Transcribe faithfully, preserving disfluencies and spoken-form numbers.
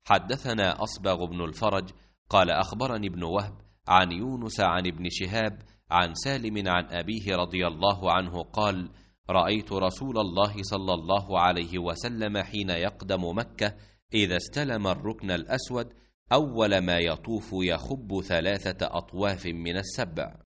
حدثنا أصبغ بن الفرج قال أخبرني ابن وهب عن يونس عن ابن شهاب عن سالم عن أبيه رضي الله عنه قال: رأيت رسول الله صلى الله عليه وسلم حين يقدم مكة إذا استلم الركن الأسود أول ما يطوف يخب ثلاثة أطواف من السبع.